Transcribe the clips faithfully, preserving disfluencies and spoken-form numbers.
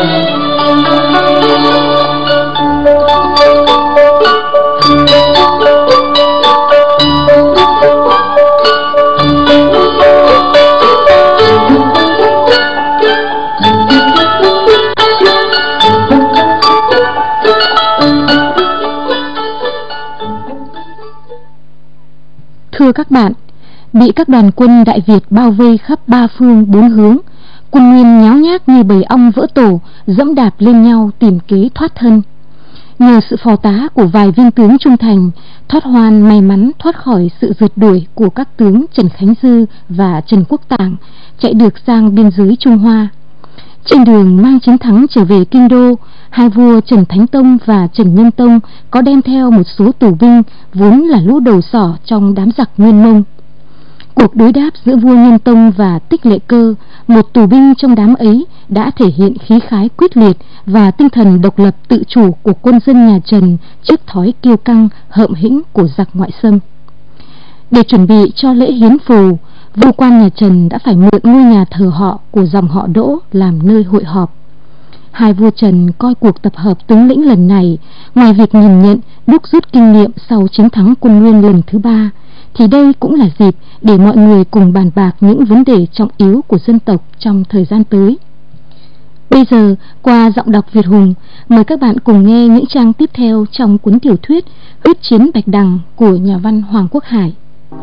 Thưa các bạn, bị các đoàn quân Đại Việt bao vây khắp ba phương bốn hướng, quân Nguyên nháo nhác như bầy ong vỡ tổ, dẫm đạp lên nhau tìm kế thoát thân. Nhờ sự phò tá của vài viên tướng trung thành, Thoát Hoan may mắn thoát khỏi sự rượt đuổi của các tướng Trần Khánh Dư và Trần Quốc Tảng, chạy được sang biên giới Trung Hoa. Trên đường mang chiến thắng trở về kinh đô, hai vua Trần Thánh Tông và Trần Nhân Tông có đem theo một số tù binh vốn là lũ đầu sỏ trong đám giặc Nguyên Mông. Cuộc đối đáp giữa vua Nhân Tông và Tích Lệ Cơ, một tù binh trong đám ấy, đã thể hiện khí khái quyết liệt và tinh thần độc lập tự chủ của quân dân nhà Trần trước thói kiêu căng hợm hĩnh của giặc ngoại xâm. Để chuẩn bị cho lễ hiến phù, vua quan nhà Trần đã phải mượn ngôi nhà thờ họ của dòng họ Đỗ làm nơi hội họp. Hai vua Trần coi cuộc tập hợp tướng lĩnh lần này, ngoài việc nhìn nhận đúc rút kinh nghiệm sau chiến thắng quân Nguyên lần thứ ba, thì đây cũng là dịp để mọi người cùng bàn bạc những vấn đề trọng yếu của dân tộc trong thời gian tới. Bây giờ, qua giọng đọc Việt Hùng, mời các bạn cùng nghe những trang tiếp theo trong cuốn tiểu thuyết Huyết chiến Bạch Đằng của nhà văn Hoàng Quốc Hải.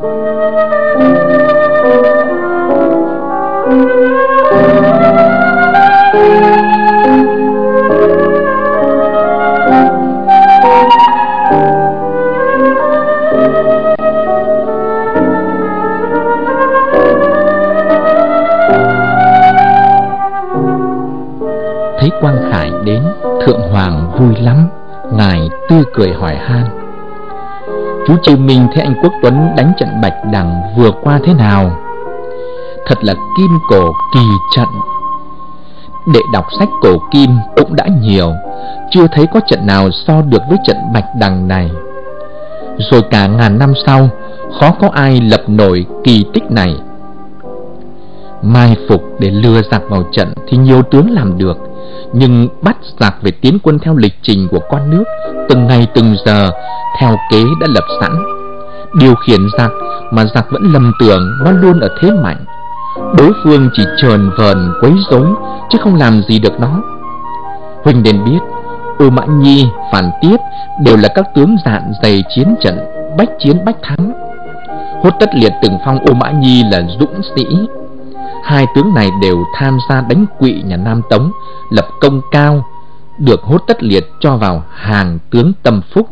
Thấy Quang Khải đến, Thượng Hoàng vui lắm, ngài tươi cười hỏi han: chú Chiêu Minh thấy anh Quốc Tuấn đánh trận Bạch Đằng vừa qua thế nào? Thật là kim cổ kỳ trận. Đệ đọc sách cổ kim cũng đã nhiều, chưa thấy có trận nào so được với trận Bạch Đằng này. Rồi cả ngàn năm sau, khó có ai lập nổi kỳ tích này. Mai phục để lừa giặc vào trận thì nhiều tướng làm được, nhưng bắt giặc về tiến quân theo lịch trình của con nước, từng ngày từng giờ, theo kế đã lập sẵn. Điều khiển giặc mà giặc vẫn lầm tưởng nó luôn ở thế mạnh, đối phương chỉ chờn vờn quấy rối chứ không làm gì được nó. Huỳnh nên biết Ô Mã Nhi, Phàn Tiếp đều là các tướng dạn dày chiến trận, bách chiến bách thắng. Hốt Tất Liệt từng phong Ô Mã Nhi là dũng sĩ. Hai tướng này đều tham gia đánh Quỵ nhà Nam Tống, lập công cao, được Hốt Tất Liệt cho vào hàng tướng tâm phúc.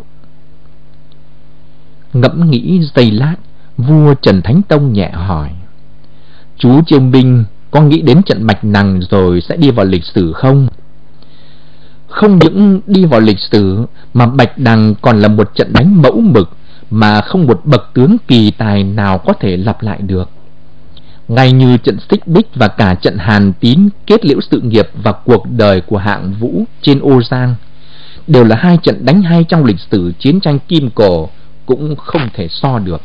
Ngẫm nghĩ giây lát, vua Trần Thánh Tông nhẹ hỏi: chú Chiêu Minh có nghĩ đến trận Bạch Đằng rồi sẽ đi vào lịch sử không? Không những đi vào lịch sử, mà Bạch Đằng còn là một trận đánh mẫu mực mà không một bậc tướng kỳ tài nào có thể lặp lại được. Ngay như trận Xích Bích và cả trận Hàn Tín kết liễu sự nghiệp và cuộc đời của Hạng Vũ trên Ô Giang, đều là hai trận đánh hay trong lịch sử chiến tranh Kim Cổ, cũng không thể so được.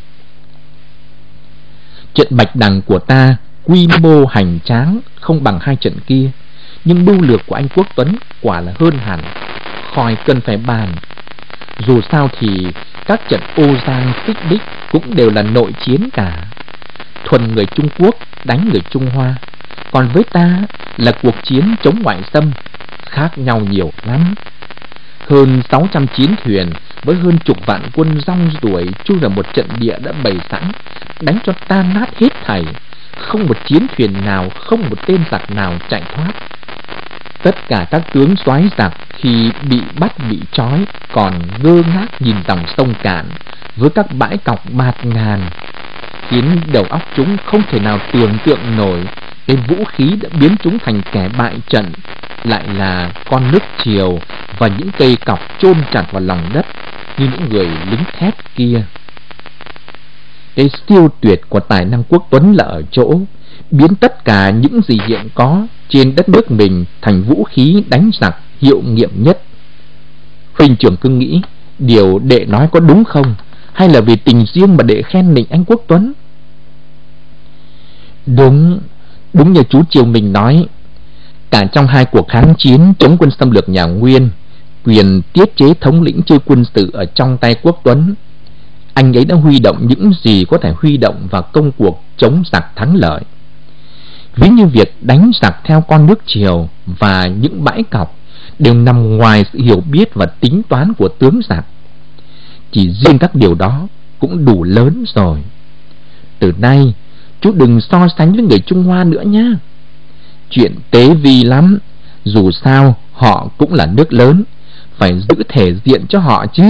Trận Bạch Đằng của ta quy mô hành tráng không bằng hai trận kia, nhưng mưu lược của anh Quốc Tuấn quả là hơn hẳn, khỏi cần phải bàn. Dù sao thì các trận Ô Giang, Xích Bích cũng đều là nội chiến cả, thuần người Trung Quốc đánh người Trung Hoa, còn với ta là cuộc chiến chống ngoại xâm, khác nhau nhiều lắm. Hơn sáu trăm chiến thuyền với hơn chục vạn quân rong ruổi chui vào một trận địa đã bày sẵn, đánh cho tan nát hết thảy, không một chiến thuyền nào, không một tên giặc nào chạy thoát. Tất cả các tướng soái giặc khi bị bắt bị trói còn ngơ ngác nhìn dòng sông cạn với các bãi cọc bạt ngàn, khiến đầu óc chúng không thể nào tưởng tượng nổi cái vũ khí đã biến chúng thành kẻ bại trận lại là con nước Triều và những cây cọc chôn chặt vào lòng đất như những người lính thép kia. Cái siêu tuyệt của tài năng Quốc Tuấn là ở chỗ biến tất cả những gì hiện có trên đất nước mình thành vũ khí đánh giặc hiệu nghiệm nhất. Huynh trưởng cứ nghĩ điều đệ nói có đúng không, hay là vì tình riêng mà đệ khen nịnh anh Quốc Tuấn? Đúng, đúng như chú Triều mình nói. Cả trong hai cuộc kháng chiến chống quân xâm lược nhà Nguyên, quyền tiết chế thống lĩnh chơi quân sự ở trong tay Quốc Tuấn. Anh ấy đã huy động những gì có thể huy động vào công cuộc chống giặc thắng lợi. Ví như việc đánh giặc theo con nước Triều và những bãi cọc đều nằm ngoài sự hiểu biết và tính toán của tướng giặc. Chỉ riêng các điều đó cũng đủ lớn rồi. Từ nay chú đừng so sánh với người Trung Hoa nữa nhé. Chuyện tế vi lắm. Dù sao họ cũng là nước lớn, phải giữ thể diện cho họ chứ.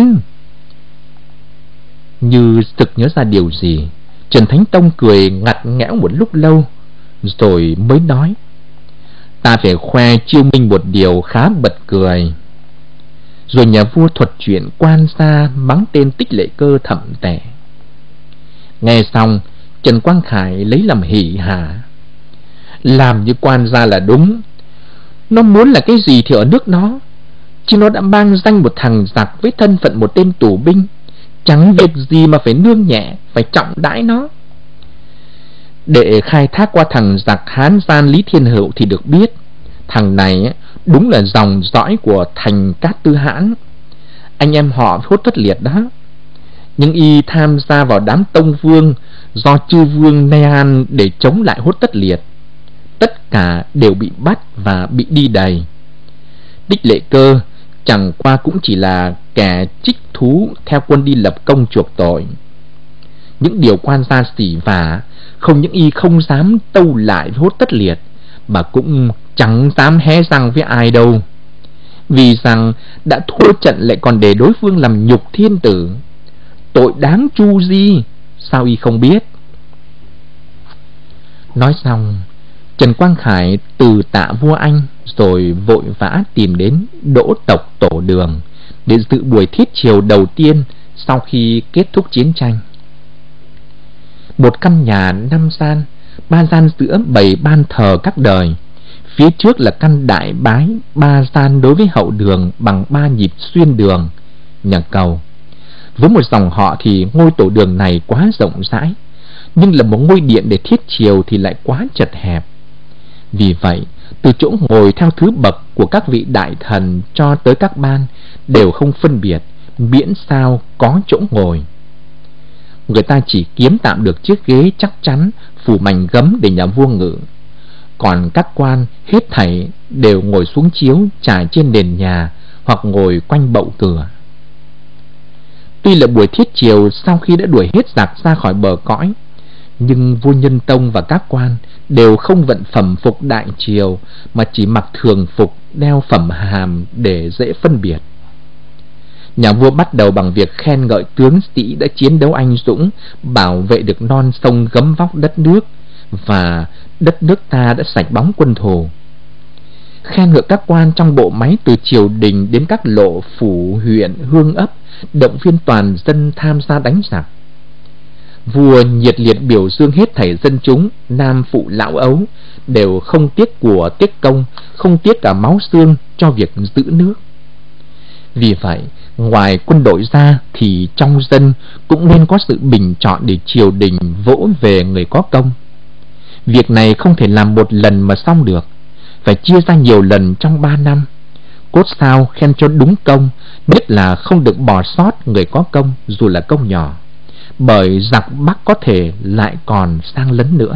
Như sực nhớ ra điều gì, Trần Thánh Tông cười ngặt nghẽo một lúc lâu, rồi mới nói: Ta phải khoe Chiêu Minh một điều khá bật cười. Rồi nhà vua thuật chuyện quan xa mắng tên Tích Lệ Cơ thậm tệ. Nghe xong, Trần Quang Khải lấy làm hỉ hả: Làm như quan gia là đúng. Nó muốn là cái gì thì ở nước nó, chứ nó đã mang danh một thằng giặc với thân phận một tên tù binh, chẳng việc gì mà phải nương nhẹ, phải trọng đãi nó. Để khai thác qua thằng giặc Hán gian Lý Thiên Hữu thì được biết, thằng này đúng là dòng dõi của thành Cát Tư Hãn, anh em họ Hốt Tất Liệt đó. Nhưng y tham gia vào đám tông vương do chư vương Nean để chống lại Hốt Tất Liệt. Tất cả đều bị bắt và bị đi đày. Tích Lệ Cơ chẳng qua cũng chỉ là kẻ trích thú theo quân đi lập công chuộc tội. Những điều quan gia xỉ vả, không những y không dám tâu lại với Hốt Tất Liệt, mà cũng chẳng dám hé răng với ai đâu. Vì rằng đã thua trận lại còn để đối phương làm nhục thiên tử. Tội đáng chu di, sao y không biết? Nói xong, Trần Quang Khải từ tạ vua Anh, rồi vội vã tìm đến Đỗ tộc tổ Đường để dự buổi thiết triều đầu tiên sau khi kết thúc chiến tranh. Một căn nhà năm gian, ba gian giữa bày ban thờ các đời. Phía trước là căn đại bái ba gian đối với hậu đường bằng ba nhịp xuyên đường, nhà cầu. Với một dòng họ thì ngôi tổ đường này quá rộng rãi, nhưng là một ngôi điện để thiết triều thì lại quá chật hẹp. Vì vậy, từ chỗ ngồi theo thứ bậc của các vị đại thần cho tới các ban đều không phân biệt, miễn sao có chỗ ngồi. Người ta chỉ kiếm tạm được chiếc ghế chắc chắn phủ mảnh gấm để nhà vua ngự. Còn các quan hết thảy đều ngồi xuống chiếu trải trên nền nhà hoặc ngồi quanh bậu cửa. Tuy là buổi thiết triều sau khi đã đuổi hết giặc ra khỏi bờ cõi, nhưng vua Nhân Tông và các quan đều không vận phẩm phục đại triều, mà chỉ mặc thường phục đeo phẩm hàm để dễ phân biệt. Nhà vua bắt đầu bằng việc khen ngợi tướng sĩ đã chiến đấu anh dũng, bảo vệ được non sông gấm vóc đất nước, và đất nước ta đã sạch bóng quân thù. Khen ngợi các quan trong bộ máy từ triều đình đến các lộ phủ huyện hương ấp, động viên toàn dân tham gia đánh giặc. Vua nhiệt liệt biểu dương hết thảy dân chúng, nam phụ lão ấu, đều không tiếc của tiếc công, không tiếc cả máu xương cho việc giữ nước. Vì vậy, ngoài quân đội ra thì trong dân cũng nên có sự bình chọn để triều đình vỗ về người có công. Việc này không thể làm một lần mà xong được, phải chia ra nhiều lần trong ba năm. Cốt sao khen cho đúng công, nhất là không được bỏ sót người có công dù là công nhỏ, bởi giặc Bắc có thể lại còn sang lấn nữa.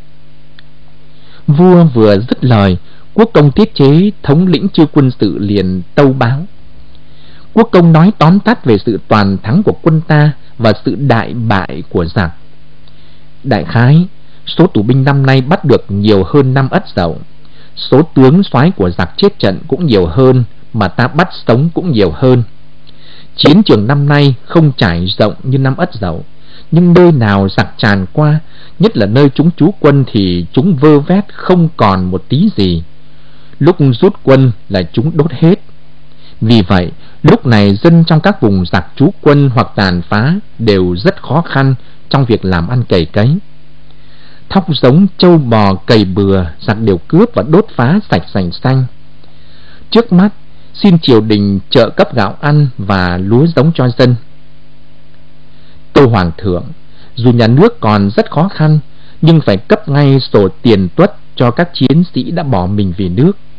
Vua vừa dứt lời, Quốc công tiết chế thống lĩnh chư quân sự liền tâu báo. Quốc công nói tóm tắt về sự toàn thắng của quân ta và sự đại bại của giặc. Đại khái, số tù binh năm nay bắt được nhiều hơn năm Ất Dậu. Số tướng soái của giặc chết trận cũng nhiều hơn, mà ta bắt sống cũng nhiều hơn. Chiến trường năm nay không trải rộng như năm Ất Dậu, nhưng nơi nào giặc tràn qua, nhất là nơi chúng trú quân, thì chúng vơ vét không còn một tí gì. Lúc rút quân là chúng đốt hết. Vì vậy, lúc này dân trong các vùng giặc trú quân hoặc tàn phá đều rất khó khăn trong việc làm ăn cày cấy. Thóc giống, trâu bò, cày bừa, giặc đều cướp và đốt phá sạch sành xanh. Trước mắt, xin triều đình trợ cấp gạo ăn và lúa giống cho dân. Tâu Hoàng thượng, dù nhà nước còn rất khó khăn, nhưng phải cấp ngay sổ tiền tuất cho các chiến sĩ đã bỏ mình vì nước.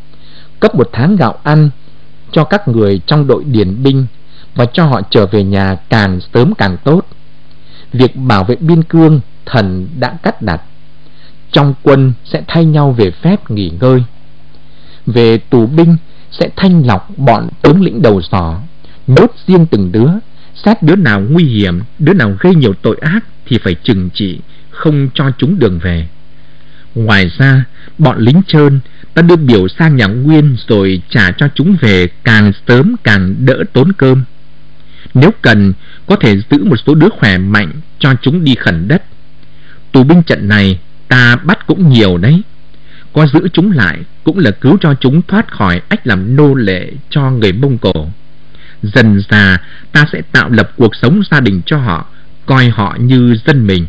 cấp một tháng gạo ăn cho các người trong đội điền binh và cho họ trở về nhà càng sớm càng tốt. Việc bảo vệ biên cương thần đã cắt đặt. Trong quân sẽ thay nhau về phép nghỉ ngơi. Về tù binh sẽ thanh lọc bọn tướng lĩnh đầu sỏ, nhốt riêng từng đứa, xét đứa nào nguy hiểm, đứa nào gây nhiều tội ác thì phải trừng trị, không cho chúng đường về. Ngoài ra, bọn lính trơn ta đưa biểu sang nhà Nguyên rồi trả cho chúng về càng sớm càng đỡ tốn cơm. Nếu cần, có thể giữ một số đứa khỏe mạnh cho chúng đi khẩn đất. Tù binh trận này ta bắt cũng nhiều đấy. Có giữ chúng lại cũng là cứu cho chúng thoát khỏi ách làm nô lệ cho người Mông Cổ. Dần dà ta sẽ tạo lập cuộc sống gia đình cho họ, coi họ như dân mình.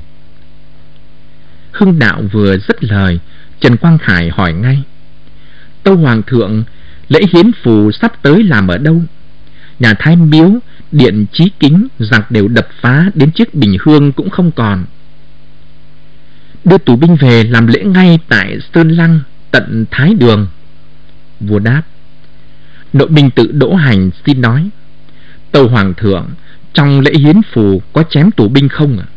Hưng Đạo vừa dứt lời, Trần Quang Khải hỏi ngay: Tâu Hoàng thượng, lễ hiến phù sắp tới làm ở đâu? Nhà Thái Miếu, điện Chí Kính giặc đều đập phá, đến chiếc bình hương cũng không còn. Đưa tù binh về làm lễ ngay tại Sơn Lăng tận Thái Đường. Vua đáp: Nội binh tự Đỗ Hành xin nói: Tâu Hoàng thượng, trong lễ hiến phù có chém tù binh không ạ?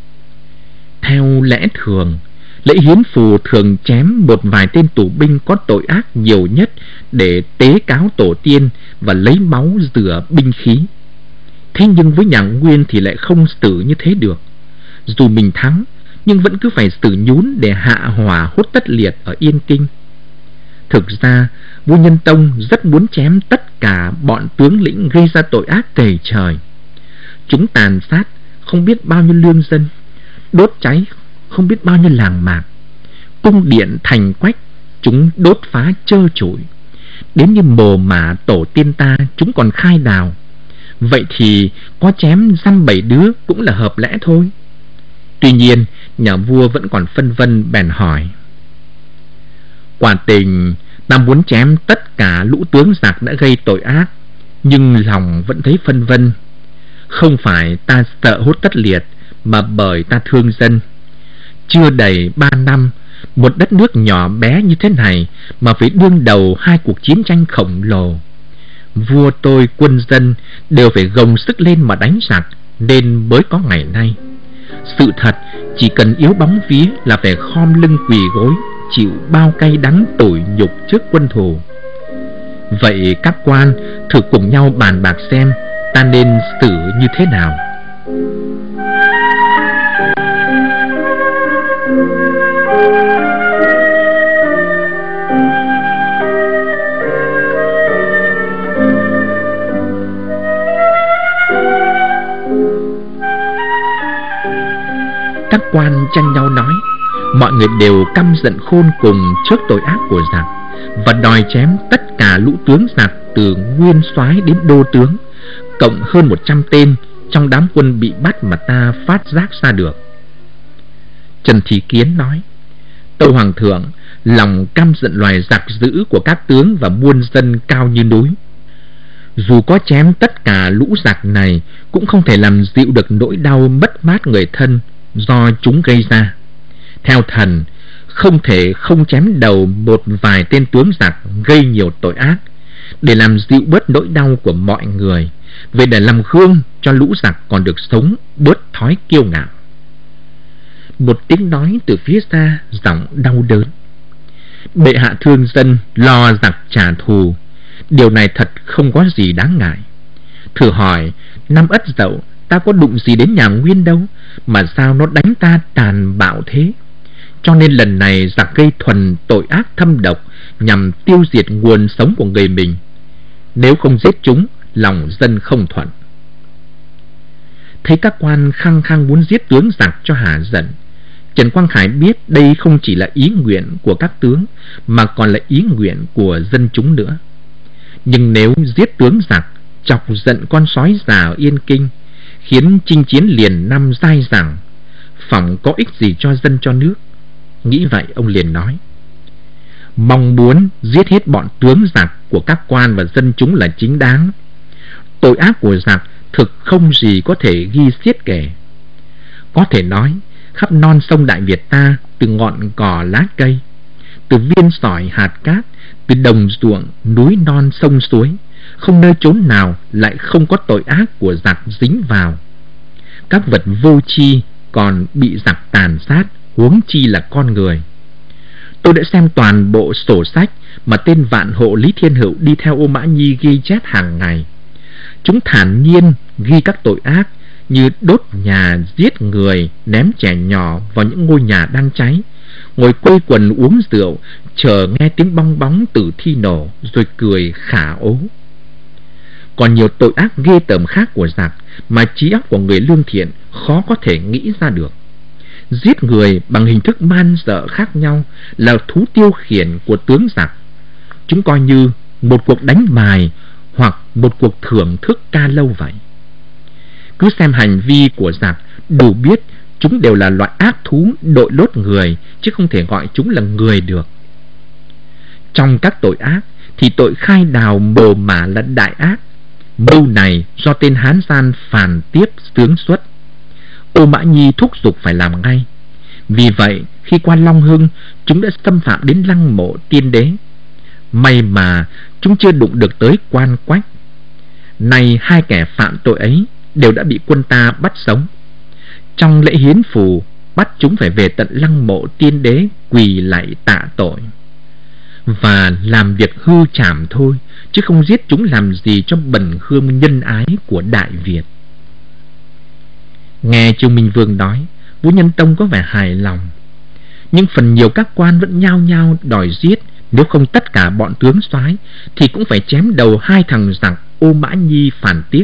Theo lẽ thường, lễ hiến phù thường chém một vài tên tù binh có tội ác nhiều nhất để tế cáo tổ tiên và lấy máu rửa binh khí. Thế nhưng với nhà Nguyên thì lại không xử như thế được. Dù mình thắng, nhưng vẫn cứ phải xử nhún để hạ hỏa Hốt Tất Liệt ở Yên Kinh. Thực ra, vua Nhân Tông rất muốn chém tất cả bọn tướng lĩnh gây ra tội ác tày trời. Chúng tàn sát không biết bao nhiêu lương dân, đốt cháy không biết bao nhiêu làng mạc, cung điện thành quách chúng đốt phá trơ trụi. Đến như mồ mả tổ tiên ta chúng còn khai đào. Vậy thì có chém dăm bảy đứa cũng là hợp lẽ thôi. Tuy nhiên, nhà vua vẫn còn phân vân bèn hỏi: Quả tình ta muốn chém tất cả lũ tướng giặc đã gây tội ác, nhưng lòng vẫn thấy phân vân. Không phải ta sợ Hốt Tất Liệt, mà bởi ta thương dân. Chưa đầy ba năm, một đất nước nhỏ bé như thế này mà phải đương đầu hai cuộc chiến tranh khổng lồ. Vua tôi, quân dân đều phải gồng sức lên mà đánh giặc, nên mới có ngày nay. Sự thật, chỉ cần yếu bóng vía là phải khom lưng quỳ gối, chịu bao cay đắng tủi nhục trước quân thù. Vậy các quan thử cùng nhau bàn bạc xem ta nên xử như thế nào. Các quan tranh nhau nói. Mọi người đều căm giận khôn cùng trước tội ác của giặc, và đòi chém tất cả lũ tướng giặc từ nguyên soái đến đô tướng, cộng hơn một trăm tên trong đám quân bị bắt mà ta phát giác ra được. Trần Thị Kiến nói: Tâu Hoàng thượng, lòng căm giận loài giặc dữ của các tướng và muôn dân cao như núi. Dù có chém tất cả lũ giặc này cũng không thể làm dịu được nỗi đau mất mát người thân do chúng gây ra. Theo thần, không thể không chém đầu một vài tên tướng giặc gây nhiều tội ác, để làm dịu bớt nỗi đau của mọi người, về để làm gương cho lũ giặc còn được sống, bớt thói kiêu ngạo. Một tiếng nói từ phía xa, giọng đau đớn: Bệ hạ thương dân, lo giặc trả thù, điều này thật không có gì đáng ngại. Thử hỏi, năm Ất Dậu ta có đụng gì đến nhà Nguyên đâu, mà sao nó đánh ta tàn bạo thế? Cho nên lần này giặc gây thuần tội ác thâm độc, nhằm tiêu diệt nguồn sống của người mình. Nếu không giết chúng, lòng dân không thuận. Thấy các quan khăng khăng muốn giết tướng giặc cho hả giận, Trần Quang Khải biết đây không chỉ là ý nguyện của các tướng, mà còn là ý nguyện của dân chúng nữa. Nhưng nếu giết tướng giặc, chọc giận con sói già ở Yên Kinh, khiến chinh chiến liền năm dai dẳng, phỏng có ích gì cho dân cho nước. Nghĩ vậy ông liền nói: Mong muốn giết hết bọn tướng giặc của các quan và dân chúng là chính đáng. Tội ác của giặc thực không gì có thể ghi xiết kể. Có thể nói khắp non sông Đại Việt ta, từ ngọn cỏ lá cây, từ viên sỏi hạt cát, Từ đồng ruộng, núi non, sông suối, không nơi chốn nào lại không có tội ác của giặc dính vào. Các vật vô tri còn bị giặc tàn sát, huống chi là con người. Tôi đã xem toàn bộ sổ sách mà tên vạn hộ Lý Thiên Hữu đi theo Ô Mã Nhi ghi chép hàng ngày. Chúng thản nhiên ghi các tội ác như đốt nhà, giết người, ném trẻ nhỏ vào những ngôi nhà đang cháy, ngồi quây quần uống rượu, chờ nghe tiếng bong bóng tử thi nổ, rồi cười khả ố. Còn nhiều tội ác ghê tởm khác của giặc mà trí óc của người lương thiện khó có thể nghĩ ra được. Giết người bằng hình thức man dợ khác nhau là thú tiêu khiển của tướng giặc. Chúng coi như một cuộc đánh bài hoặc một cuộc thưởng thức ca lâu vậy. Cứ xem hành vi của giặc đủ biết chúng đều là loại ác thú đội lốt người, chứ không thể gọi chúng là người được. Trong các tội ác thì tội khai đào mồ mả là đại ác. Mưu này do tên Hán gian Phàn Tiếp xướng xuất. Ô Mã Nhi thúc giục phải làm ngay. Vì vậy khi qua Long Hưng, chúng đã xâm phạm đến lăng mộ tiên đế. May mà chúng chưa đụng được tới Quan Quách. Nay hai kẻ phạm tội ấy đều đã bị quân ta bắt sống. Trong lễ hiến phù, bắt chúng phải về tận lăng mộ tiên đế quỳ lạy tạ tội, và làm việc hư trảm thôi, chứ không giết chúng làm gì cho bần hương nhân ái của Đại Việt. Nghe Trương Minh Vương nói, Vũ Nhân Tông có vẻ hài lòng, nhưng phần nhiều các quan vẫn nhao nhao đòi giết. Nếu không tất cả bọn tướng soái thì cũng phải chém đầu hai thằng giặc Ô Mã Nhi Phàn Tiếp.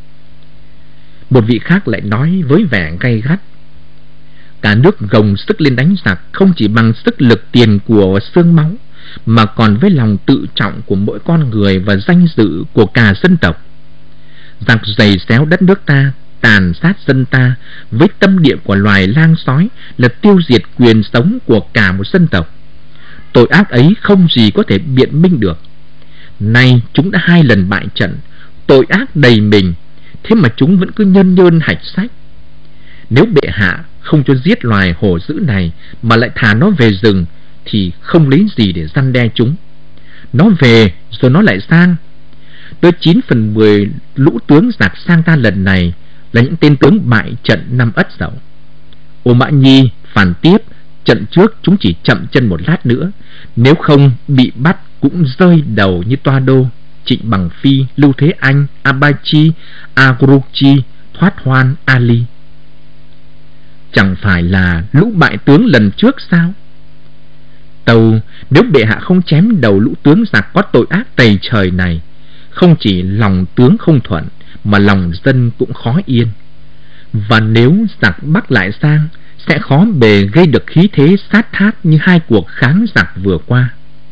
Một vị khác lại nói với vẻ gay gắt: cả nước gồng sức lên đánh giặc không chỉ bằng sức lực tiền của và xương máu, mà còn với lòng tự trọng của mỗi con người và danh dự của cả dân tộc. Giặc giày xéo đất nước ta, tàn sát dân ta với tâm địa của loài lang sói là tiêu diệt quyền sống của cả một dân tộc. Tội ác ấy không gì có thể biện minh được. Nay chúng đã hai lần bại trận, tội ác đầy mình, thế mà chúng vẫn cứ nhơn nhơn hạch sách. Nếu bệ hạ không cho giết loài hổ dữ này mà lại thả nó về rừng thì không lấy gì để răn đe chúng. Nó về rồi nó lại sang. Tới chín phần mười lũ tướng giặc sang ta lần này là những tên tướng bại trận năm Ất Dậu. Ô Mã Nhi, Phàn Tiếp, trận trước chúng chỉ chậm chân một lát nữa, nếu không bị bắt cũng rơi đầu như Toa Đô, Trịnh Bằng Phi, Lưu Thế Anh, Abachi, Agruchi, Thoát Hoan, Ali. Chẳng phải là lũ bại tướng lần trước sao? Tâu, nếu bệ hạ không chém đầu lũ tướng giặc có tội ác tày trời này, không chỉ lòng tướng không thuận mà lòng dân cũng khó yên. Và nếu giặc Bắc lại sang, sẽ khó bề gây được khí thế sát thát như hai cuộc kháng giặc vừa qua.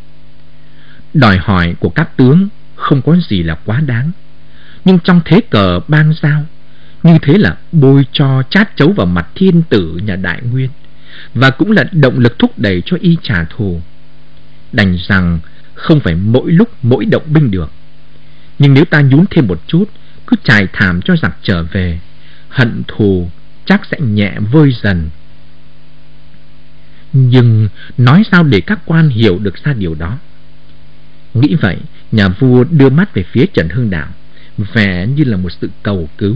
Đòi hỏi của các tướng không có gì là quá đáng, nhưng trong thế cờ bang giao, như thế là bôi cho chát chấu vào mặt thiên tử nhà Đại Nguyên, và cũng là động lực thúc đẩy cho y trả thù. Đành rằng không phải mỗi lúc mỗi động binh được, nhưng nếu ta nhún thêm một chút, cứ trải thảm cho giặc trở về, hận thù chắc sẽ nhẹ vơi dần. Nhưng nói sao để các quan hiểu được ra điều đó? Nghĩ vậy, nhà vua đưa mắt về phía Trần Hưng Đạo, vẻ như là một sự cầu cứu.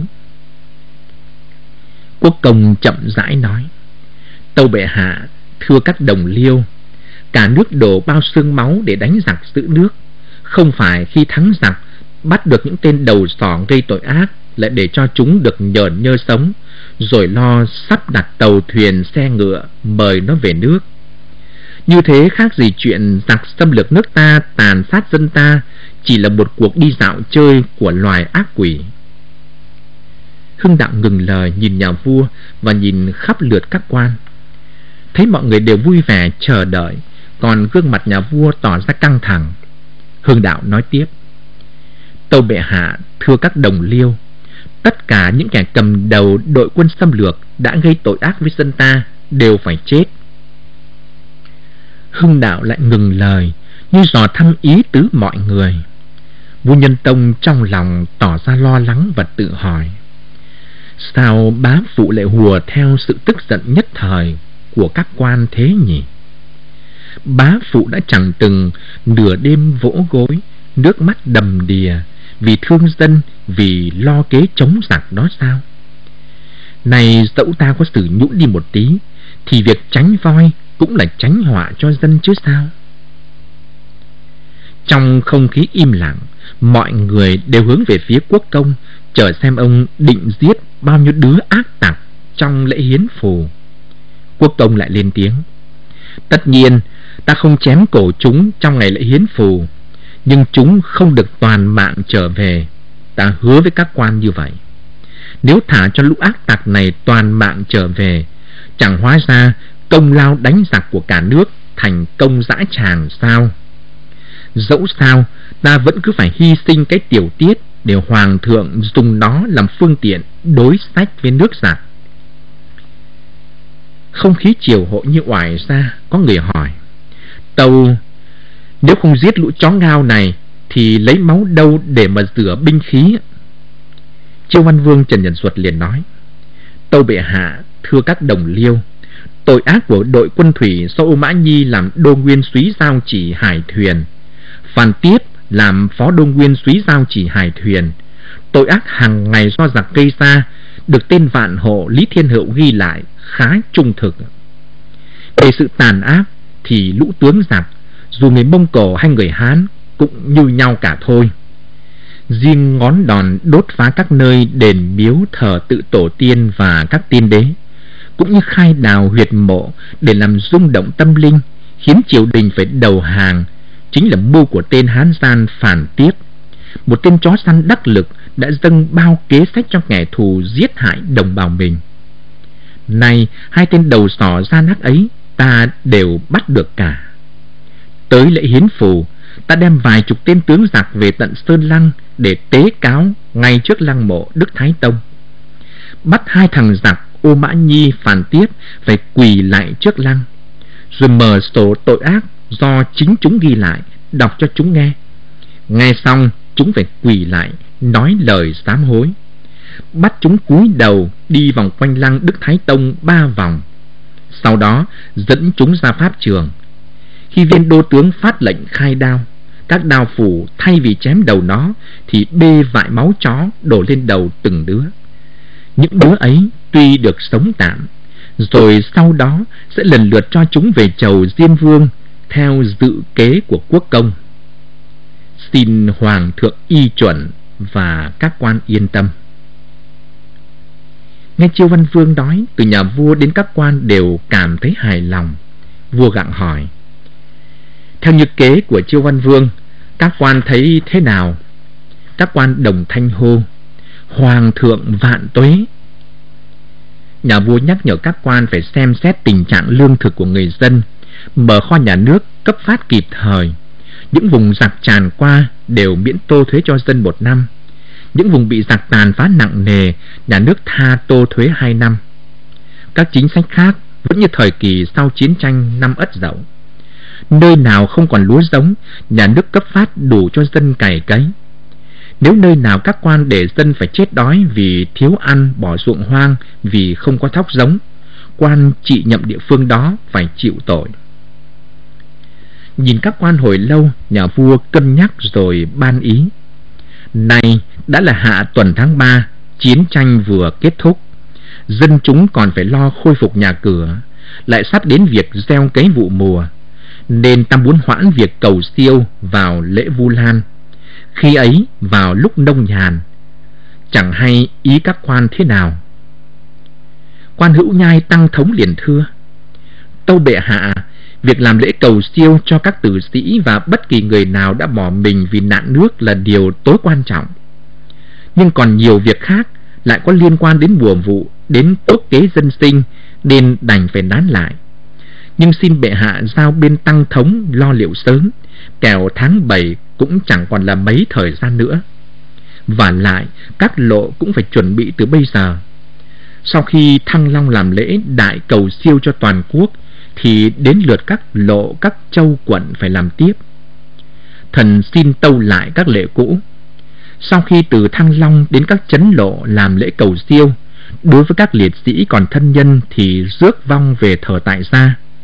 Quốc công chậm rãi nói: tâu bệ hạ, thưa các đồng liêu, cả nước đổ bao xương máu để đánh giặc giữ nước, không phải khi thắng giặc bắt được những tên đầu sỏ gây tội ác lại để cho chúng được nhờn nhơ sống, rồi lo sắp đặt tàu thuyền xe ngựa mời nó về nước. Như thế khác gì chuyện giặc xâm lược nước ta, tàn sát dân ta, chỉ là một cuộc đi dạo chơi của loài ác quỷ. Hưng Đạo ngừng lời nhìn nhà vua và nhìn khắp lượt các quan. Thấy mọi người đều vui vẻ chờ đợi, còn gương mặt nhà vua tỏ ra căng thẳng. Hưng Đạo nói tiếp: tâu bệ hạ, thưa các đồng liêu, tất cả những kẻ cầm đầu đội quân xâm lược đã gây tội ác với dân ta đều phải chết. Hưng Đạo lại ngừng lời, như dò thăm ý tứ mọi người. Vua Nhân Tông trong lòng tỏ ra lo lắng và tự hỏi: sao bá phụ lại hùa theo sự tức giận nhất thời của các quan thế nhỉ? bá phụ đã chẳng từng nửa đêm vỗ gối, nước mắt đầm đìa vì thương dân, vì lo kế chống giặc đó sao? Này dẫu ta có xử nhũn đi một tí, thì việc tránh voi cũng là tránh họa cho dân chứ sao? Trong không khí im lặng, mọi người đều hướng về phía quốc công, chờ xem ông định giết bao nhiêu đứa ác tặc trong lễ hiến phù. Quốc công lại lên tiếng: tất nhiên ta không chém cổ chúng trong ngày lễ hiến phù, nhưng chúng không được toàn mạng trở về. Ta hứa với các quan như vậy. Nếu thả cho lũ ác tặc này toàn mạng trở về, chẳng hóa ra công lao đánh giặc của cả nước thành công dã tràng sao? Dẫu sao ta vẫn cứ phải hy sinh cái tiểu tiết để hoàng thượng dùng nó làm phương tiện đối sách với nước giặc. Không khí triều hội như oải ra, có người hỏi: tâu, nếu không giết lũ chó ngao này thì lấy máu đâu để mà rửa binh khí? Chiêu Văn Vương Trần Nhật Duật liền nói: tâu bệ hạ, thưa các đồng liêu, tội ác của đội quân thủy do Ô Mã Nhi làm đô nguyên súy giao chỉ hải thuyền, Phan Tiếp làm phó đô nguyên súy giao chỉ hải thuyền, tội ác hàng ngày do giặc gây ra, được tên Vạn Hộ Lý Thiên Hậu ghi lại khá trung thực. Về sự tàn ác thì lũ tướng giặc, dù người Mông Cổ hay người Hán, cũng như nhau cả thôi. Riêng ngón đòn đốt phá các nơi đền miếu thờ tự tổ tiên và các tiên đế, cũng như khai đào huyệt mộ để làm rung động tâm linh, khiến triều đình phải đầu hàng, chính là mưu của tên Hán gian Phàn Tiếp, một tên chó săn đắc lực đã dâng bao kế sách cho kẻ thù giết hại đồng bào mình. Nay hai tên đầu sỏ gian ác ấy ta đều bắt được cả. Tới lễ hiến phù, ta đem vài chục tên tướng giặc về tận Sơn Lăng để tế cáo ngay trước lăng mộ Đức Thái Tông. Bắt hai thằng giặc Ô Mã Nhi, Phàn Tiếp phải quỳ lại trước lăng, rồi mở sổ tội ác do chính chúng ghi lại đọc cho chúng nghe. Nghe xong chúng phải quỳ lại nói lời sám hối. Bắt chúng cúi đầu đi vòng quanh lăng Đức Thái Tông ba vòng, sau đó dẫn chúng ra pháp trường. Khi viên đô tướng phát lệnh khai đao, các đao phủ thay vì chém đầu nó thì bê vại máu chó đổ lên đầu từng đứa. Những đứa ấy tuy được sống tạm, rồi sau đó sẽ lần lượt cho chúng về chầu Diêm Vương theo dự kế của quốc công. Xin hoàng thượng y chuẩn và các quan yên tâm. Nghe Chiêu Văn Vương nói, từ nhà vua đến các quan đều cảm thấy hài lòng. Vua gặng hỏi: theo như kế của Chiêu Văn Vương, các quan thấy thế nào? Các quan đồng thanh hô: hoàng thượng vạn tuế. Nhà vua nhắc nhở các quan phải xem xét tình trạng lương thực của người dân, mở kho nhà nước cấp phát kịp thời. Những vùng giặc tràn qua đều miễn tô thuế cho dân một năm. Những vùng bị giặc tàn phá nặng nề, nhà nước tha tô thuế hai năm. Các chính sách khác vẫn như thời kỳ sau chiến tranh năm Ất Dậu. Nơi nào không còn lúa giống, nhà nước cấp phát đủ cho dân cày cấy. Nếu nơi nào các quan để dân phải chết đói vì thiếu ăn, bỏ ruộng hoang vì không có thóc giống, quan trị nhậm địa phương đó phải chịu tội. Nhìn các quan hồi lâu, nhà vua cân nhắc rồi ban ý: nay đã là hạ tuần tháng ba, chiến tranh vừa kết thúc, dân chúng còn phải lo khôi phục nhà cửa, lại sắp đến việc gieo cấy vụ mùa, nên ta muốn hoãn việc cầu siêu vào lễ Vu Lan, khi ấy vào lúc nông nhàn. Chẳng hay ý các quan thế nào? Quan Hữu Nhai Tăng Thống liền thưa: tâu bệ hạ, việc làm lễ cầu siêu cho các tử sĩ và bất kỳ người nào đã bỏ mình vì nạn nước là điều tối quan trọng. Nhưng còn nhiều việc khác lại có liên quan đến mùa vụ, đến tốt kế dân sinh, nên đành phải nán lại. Nhưng xin bệ hạ giao bên Tăng Thống lo liệu sớm, kẻo tháng bảy cũng chẳng còn là mấy thời gian nữa. Và lại các lộ cũng phải chuẩn bị từ bây giờ. Sau khi Thăng Long làm lễ đại cầu siêu cho toàn quốc, thì đến lượt các lộ, các châu quận phải làm tiếp. Thần xin tâu lại các lệ cũ. Sau khi từ Thăng Long đến các trấn lộ làm lễ cầu siêu, đối với các liệt sĩ còn thân nhân thì rước vong về thờ tại gia.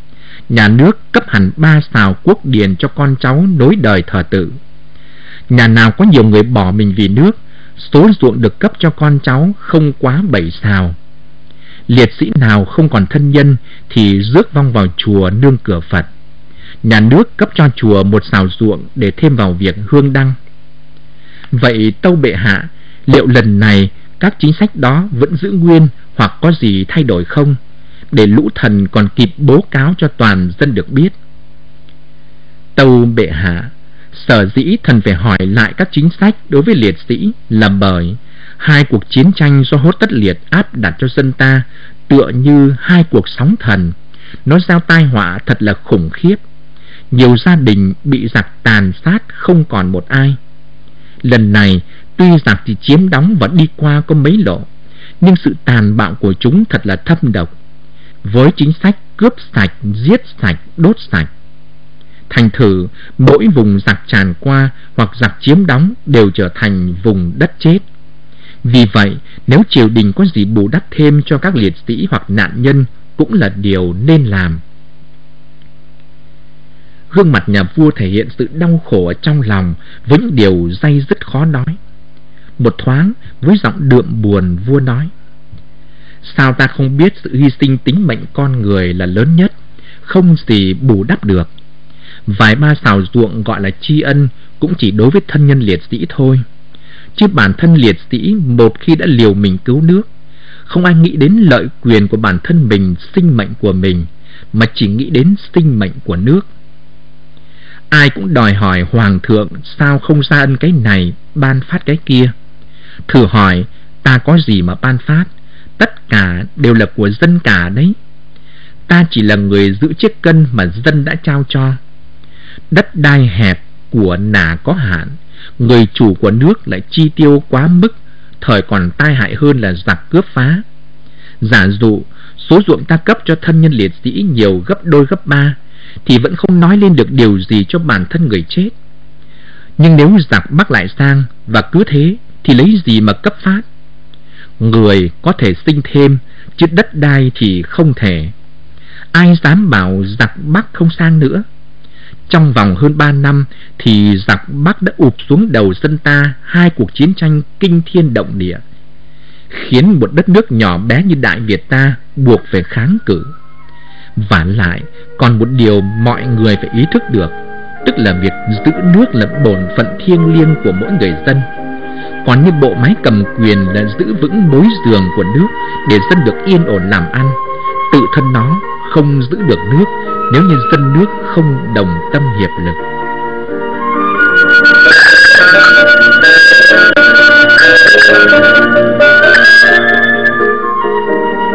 Nhà nước cấp hẳn ba sào quốc điền cho con cháu nối đời thờ tự. Nhà nào có nhiều người bỏ mình vì nước, số ruộng được cấp cho con cháu không quá bảy sào. Liệt sĩ nào không còn thân nhân thì rước vong vào chùa nương cửa Phật. Nhà nước cấp cho chùa một sào ruộng để thêm vào việc hương đăng. Vậy tâu bệ hạ, liệu lần này các chính sách đó vẫn giữ nguyên hoặc có gì thay đổi không, để lũ thần còn kịp bố cáo cho toàn dân được biết? Tâu bệ hạ, sở dĩ thần phải hỏi lại các chính sách đối với liệt sĩ là bởi hai cuộc chiến tranh do Hốt Tất Liệt áp đặt cho dân ta tựa như hai cuộc sóng thần, nó gieo tai họa thật là khủng khiếp. Nhiều gia đình bị giặc tàn sát không còn một ai. Lần này tuy giặc chỉ chiếm đóng và đi qua có mấy lộ, nhưng sự tàn bạo của chúng thật là thâm độc, với chính sách cướp sạch, giết sạch, đốt sạch. Thành thử mỗi vùng giặc tràn qua hoặc giặc chiếm đóng đều trở thành vùng đất chết. Vì vậy, nếu triều đình có gì bù đắp thêm cho các liệt sĩ hoặc nạn nhân cũng là điều nên làm. Gương mặt nhà vua thể hiện sự đau khổ ở trong lòng với những điều day dứt khó nói. Một thoáng, với giọng đượm buồn, vua nói: sao ta không biết sự hy sinh tính mệnh con người là lớn nhất, không gì bù đắp được. Vài ba sào ruộng gọi là tri ân cũng chỉ đối với thân nhân liệt sĩ thôi, chứ bản thân liệt sĩ một khi đã liều mình cứu nước, không ai nghĩ đến lợi quyền của bản thân mình, sinh mệnh của mình, mà chỉ nghĩ đến sinh mệnh của nước. Ai cũng đòi hỏi hoàng thượng sao không ra ân cái này, ban phát cái kia. Thử hỏi ta có gì mà ban phát, tất cả đều là của dân cả đấy. Ta chỉ là người giữ chiếc cân mà dân đã trao cho. Đất đai hẹp, của nả có hạn, người chủ của nước lại chi tiêu quá mức, thời còn tai hại hơn là giặc cướp phá. Giả dụ số ruộng ta cấp cho thân nhân liệt sĩ nhiều gấp đôi gấp ba, thì vẫn không nói lên được điều gì cho bản thân người chết. Nhưng nếu giặc bắt lại sang và cứ thế thì lấy gì mà cấp phát? Người có thể sinh thêm, chứ đất đai thì không thể. Ai dám bảo giặc Bắc không sang nữa? Trong vòng hơn ba năm thì giặc Bắc đã ụp xuống đầu dân ta hai cuộc chiến tranh kinh thiên động địa, khiến một đất nước nhỏ bé như Đại Việt ta buộc phải kháng cự. Và lại còn một điều mọi người phải ý thức được, tức là việc giữ nước là bổn phận thiêng liêng của mỗi người dân. Còn như bộ máy cầm quyền là giữ vững mối giường của nước để dân được yên ổn làm ăn, tự thân nó không giữ được nước nếu như dân nước không đồng tâm hiệp lực.